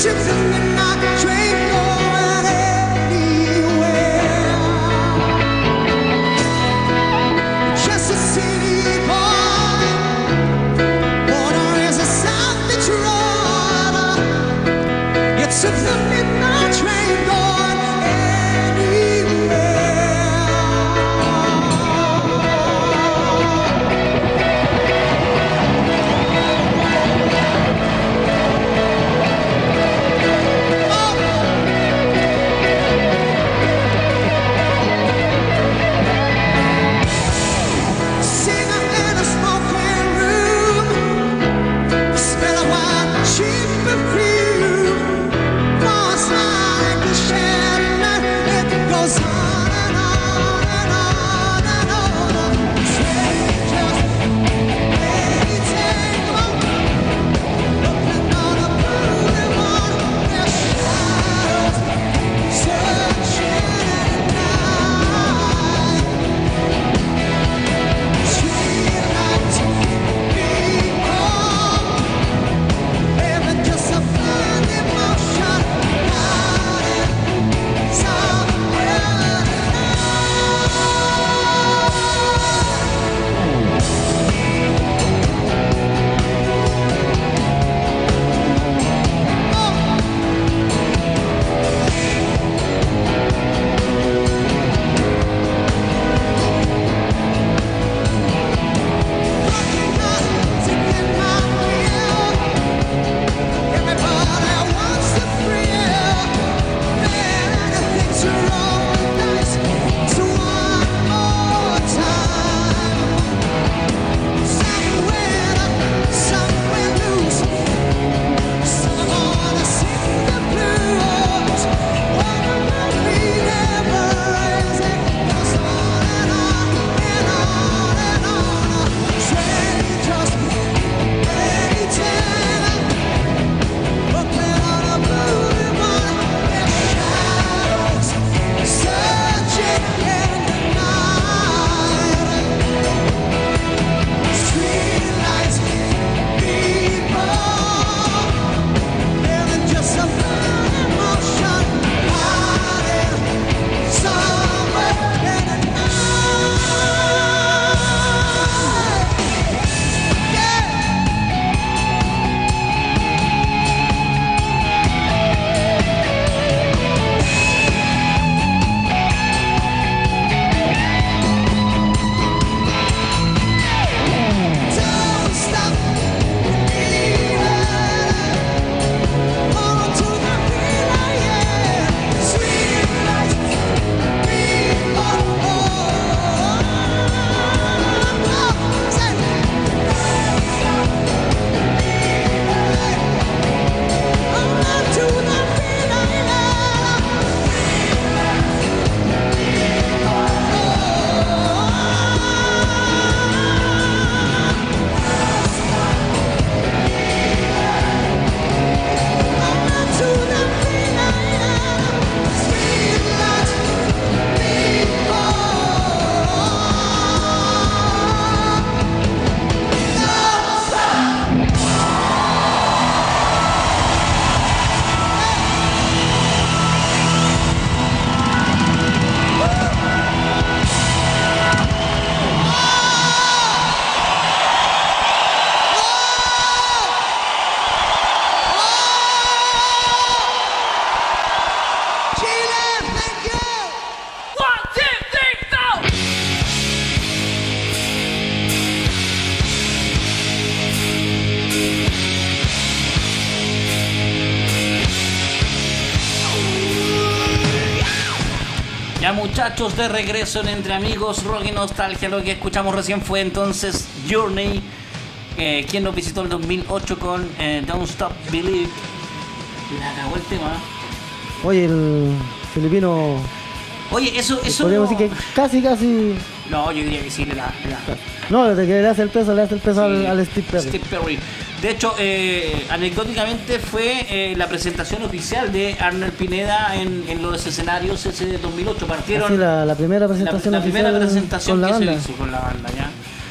Ya muchachos, de regreso en Entre Amigos, Rock y Nostalgia. Lo que escuchamos recién fue entonces Journey, quien nos visitó el 2008 con Don't Stop Believe. La cagó el tema. Oye, el filipino... Oye, eso podríamos decir que casi... No, yo diría que sí, le da. No, de que le hace el peso sí, al Steve Perry. Steve Perry. De hecho, anecdóticamente fue la presentación oficial de Arnold Pineda en los escenarios ese de 2008. Partieron así, la primera presentación la primera oficial presentación con la que banda. se hizo con la banda, ¿ya?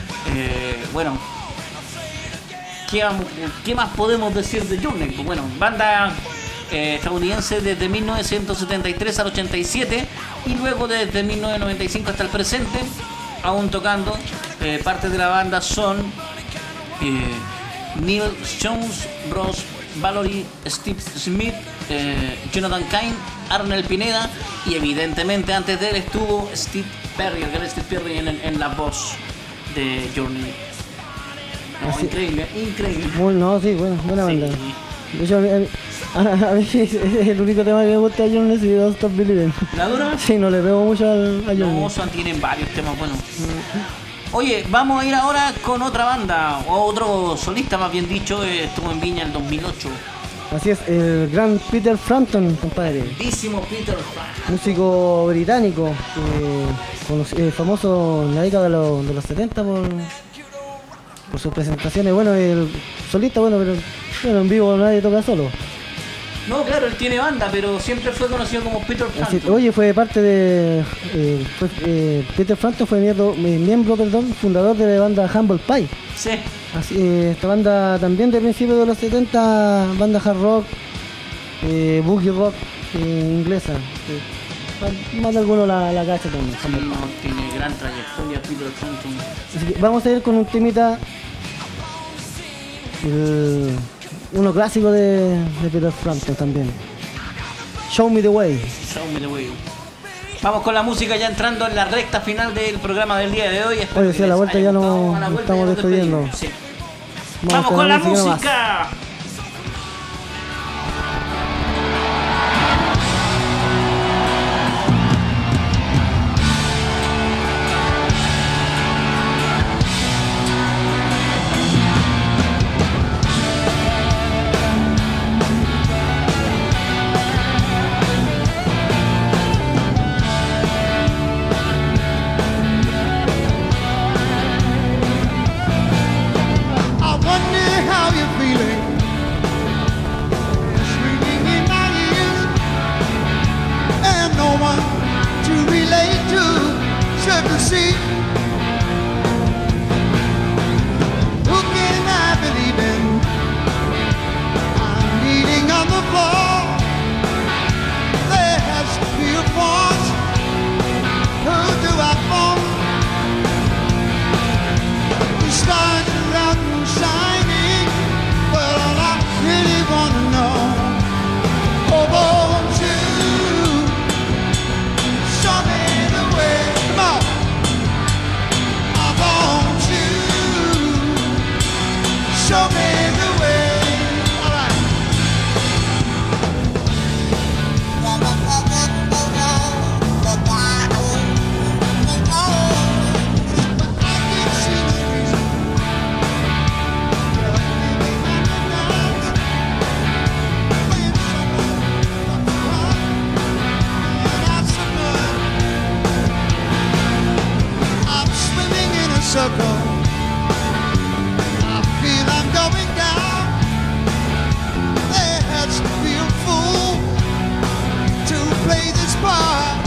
Bueno, ¿qué más podemos decir de Journey? Pues bueno, banda estadounidense desde 1973 al 87 y luego desde 1995 hasta el presente, aún tocando. Parte de la banda son Neil Jones, Ross Valory, Steve Smith, Jonathan Cain, Arnel Pineda y evidentemente antes de él estuvo Steve Perry, el gran Steve Perry en la voz de Journey. No, Así- increíble. No, sí, bueno, buena banda. Sí. De hecho, a mí es el único tema que me gusta de Journey y Don't Stop Believing. ¿La dura? Sí, no le pego mucho a Journey. No, son, tienen varios temas buenos. Oye, vamos a ir ahora con otra banda, o otro solista más bien dicho, estuvo en Viña en 2008. Así es, el gran Peter Frampton, compadre. Grandísimo Peter Frampton. Músico británico, famoso en la década de los 70 por sus presentaciones. Bueno, el solista, bueno, pero bueno, en vivo nadie toca solo. No, claro, él tiene banda, pero siempre fue conocido como Peter Así, Frampton. oye, fue parte de... Peter Frampton fue miembro, fundador de la banda Humble Pie. Sí. Así, esta banda también de principios de los 70, banda hard rock, boogie rock inglesa. Más de alguno la cacha también. Sí, no, tiene gran trayectoria Peter Frampton. Así que vamos a ir con un temita, uno clásico de Peter Frampton también. Show Me the Way. Show me the way. Vamos con la música ya entrando en la recta final del programa del día de hoy. Espero Oye, que sí, a la les vuelta haya ya gustado. nos A la vuelta estamos ya nos despidiendo. despedimos, sí. Vamos con la música. I wonder how you're feeling. It's ringing in my ears, and no one to relate to, except to see. Who can I believe in? I'm kneeling on the floor. There has to be a force. Who do I phone? The stars are out and shining, but all I really wanna know, oh, won't you show me the way? Come on, I want you show me the way. All right. But I can see the reason. I'm swimming in a circle. I feel I'm going down. There has to be a fool to play this part.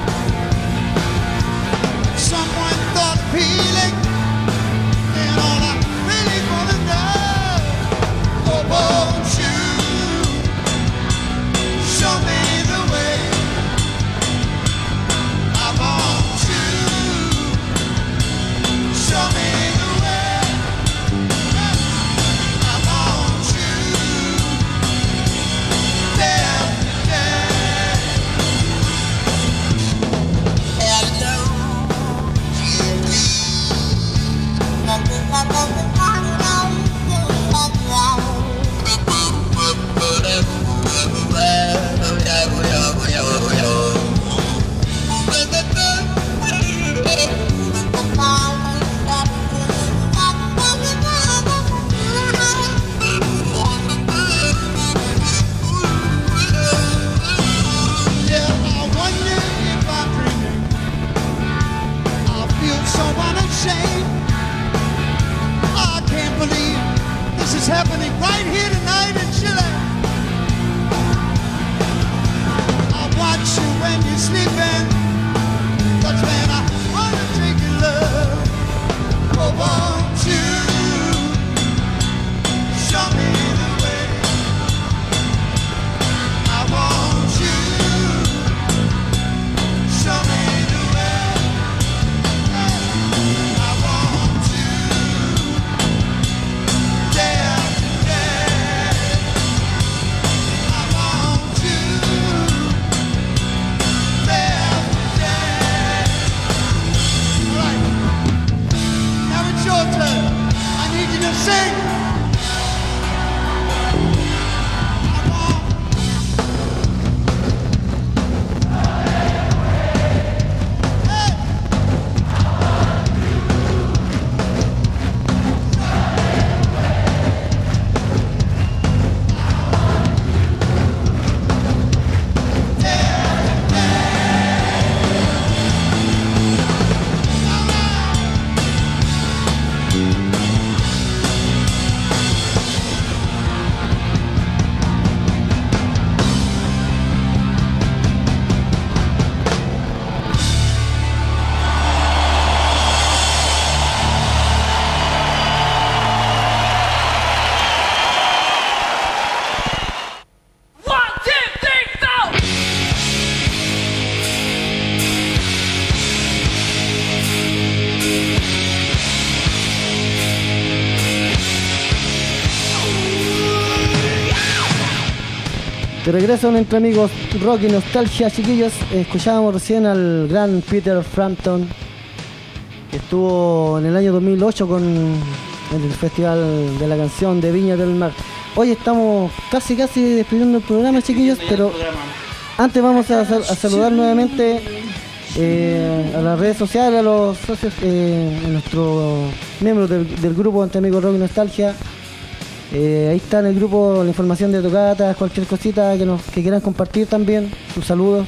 Someone thought of healing, and all I really wanna know, oh, won't you show me the way? I want you show me the way. I want you, yeah, yeah. Yeah, I wonder if I'm dreaming. I feel so unashamed. I can't believe this is happening right here tonight in Chile. I watch you when you're sleeping. That's when I wanna take your love. Oh, won't you show me the way? De regreso en Entre Amigos Rock y Nostalgia, chiquillos. Escuchábamos recién al gran Peter Frampton, que estuvo en el año 2008 en el Festival de la Canción de Viña del Mar. Hoy estamos casi despidiendo el programa, chiquillos, pero antes vamos a saludar nuevamente a las redes sociales, a los socios, a nuestros miembros del grupo Entre Amigos Rock y Nostalgia. Ahí está en el grupo la información de tocatas, cualquier cosita que quieran compartir también, sus saludos.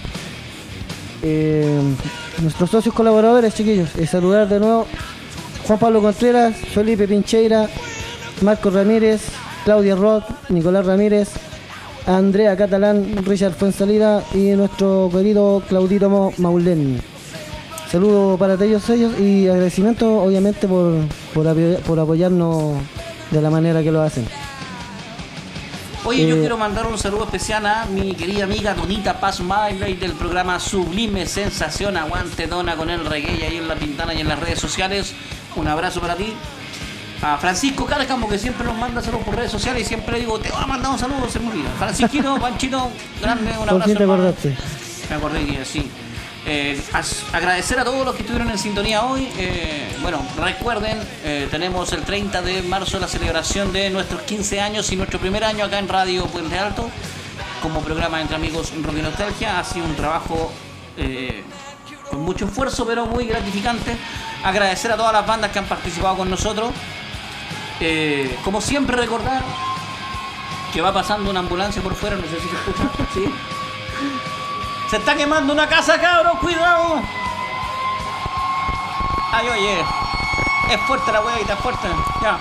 Nuestros socios colaboradores, chiquillos, saludar de nuevo Juan Pablo Contreras, Felipe Pincheira, Marco Ramírez, Claudia Rock, Nicolás Ramírez, Andrea Catalán, Richard Fuensalida y nuestro querido Claudito Maulén. Saludos para ellos y agradecimiento obviamente por apoyarnos de la manera que lo hacen. Oye, yo quiero mandar un saludo especial a mi querida amiga Donita Paz Miley del programa Sublime Sensación. Aguante Dona con el reggae ahí en La Pintana y en las redes sociales. Un abrazo para ti. A Francisco Cárcamo, que siempre nos manda saludos por redes sociales y siempre digo, te voy a mandar un saludo, se me olvida. Francisquito, Panchito, grande, un abrazo. ¿Por qué te acordaste? Me acordé que sí. Agradecer a todos los que estuvieron en sintonía hoy. Bueno, recuerden, tenemos el 30 de marzo la celebración de nuestros 15 años y nuestro primer año acá en Radio Puente Alto como programa Entre Amigos Rock y Nostalgia. Ha sido un trabajo con mucho esfuerzo, pero muy gratificante. Agradecer a todas las bandas que han participado con nosotros. Como siempre, recordar que va pasando una ambulancia por fuera, no sé si se escucha. ¿Sí? Se está quemando una casa, cabros, cuidado. Ay, oye, es fuerte la huevita, es fuerte. Ya.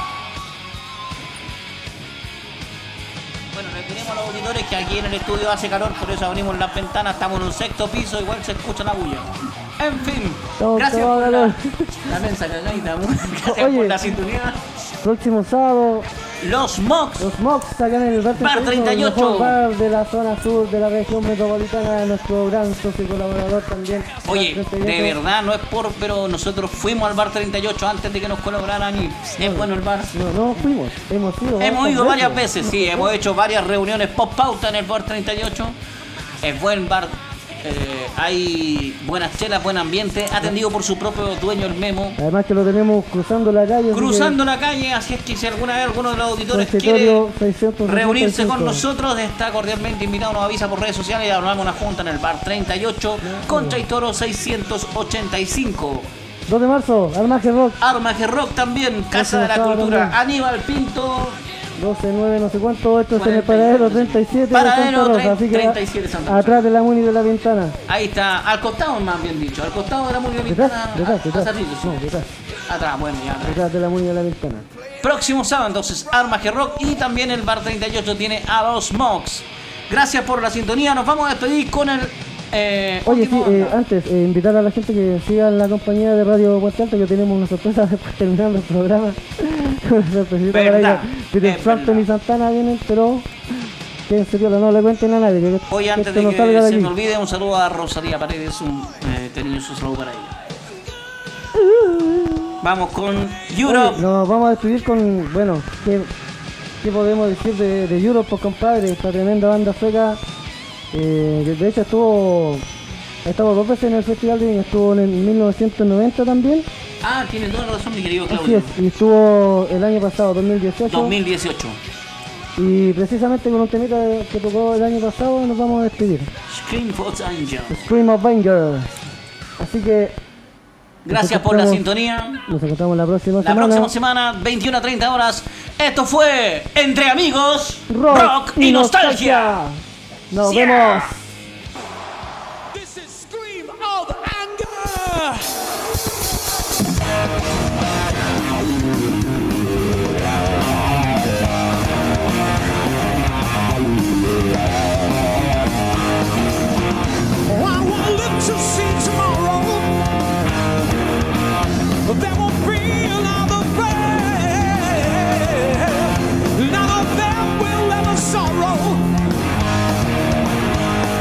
Bueno, les diremos a los auditores que aquí en el estudio hace calor, por eso abrimos las ventanas, estamos en un sexto piso, igual se escucha la bulla. En fin, gracias por la mensa cagadita, gracias por la sintonía. Próximo sábado, Los Mox acá en el Bar 38, el mejor bar de la zona sur de la región metropolitana, nuestro gran socio y colaborador también. Oye, de verdad, no es pero nosotros fuimos al Bar 38 antes de que nos colaboraran y es bueno el bar. No fuimos, hemos ido varias veces, sí, hemos hecho varias reuniones post pauta en el Bar 38. Es buen bar. Hay buenas chelas, buen ambiente, atendido por su propio dueño, el Memo. Además que lo tenemos cruzando la calle. Así es que si alguna vez alguno de los auditores quiere reunirse con nosotros, está cordialmente invitado, nos avisa por redes sociales y armamos una junta en el Bar 38, Concha y Toro 685. 2 de marzo, Armaje Rock también, Casa de la Cultura, también. Aníbal Pinto 12-9, no sé cuánto, esto es en el paradero 37 de Santa Rosa, así que 37 Santa Rosa. Atrás de la Muni de la Ventana. Ahí está, al costado más bien dicho, al costado de la Muni de la Ventana. Detrás. Atrás, bueno, ya. Detrás de la Muni de la Ventana. Próximo sábado entonces, Armaje Rock y también el Bar 38 tiene a los Mox. Gracias por la sintonía, nos vamos a despedir con el... Oye, sí, antes, invitar a la gente que siga la compañía de Radio Puente Alto, que tenemos una sorpresa después terminando el programa. Peter Frampton y Santana vienen, pero que en serio no le cuenten a nadie. Oye, antes de que se me olvide, un saludo a Rosalía Paredes, un cariñoso saludo para ella. Vamos con Europe. Oye, nos vamos a despedir con, bueno, ¿qué podemos decir de Europe, pues, compadre? Esta tremenda banda sueca. De hecho estuvo 2 veces en el Festival de Viña, estuvo en 1990 también. Ah, tienes toda la razón, mi querido Claudio. Así es, y estuvo el año pasado, 2018. Y precisamente con un temita que tocó el año pasado nos vamos a despedir. Scream of Anger. Así que... Gracias por la sintonía. Nos encontramos la próxima semana, 21 a 30 horas. Esto fue Entre Amigos, Rock y Nostalgia. Nos vemos. This is Scream of Anger. Oh, I won't live to see tomorrow. There won't be another day. None of them will ever sorrow.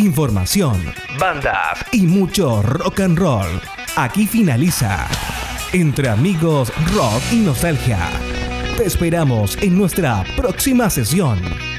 información, bandas y mucho rock and roll. Aquí finaliza Entre Amigos, Rock y Nostalgia. Te esperamos en nuestra próxima sesión.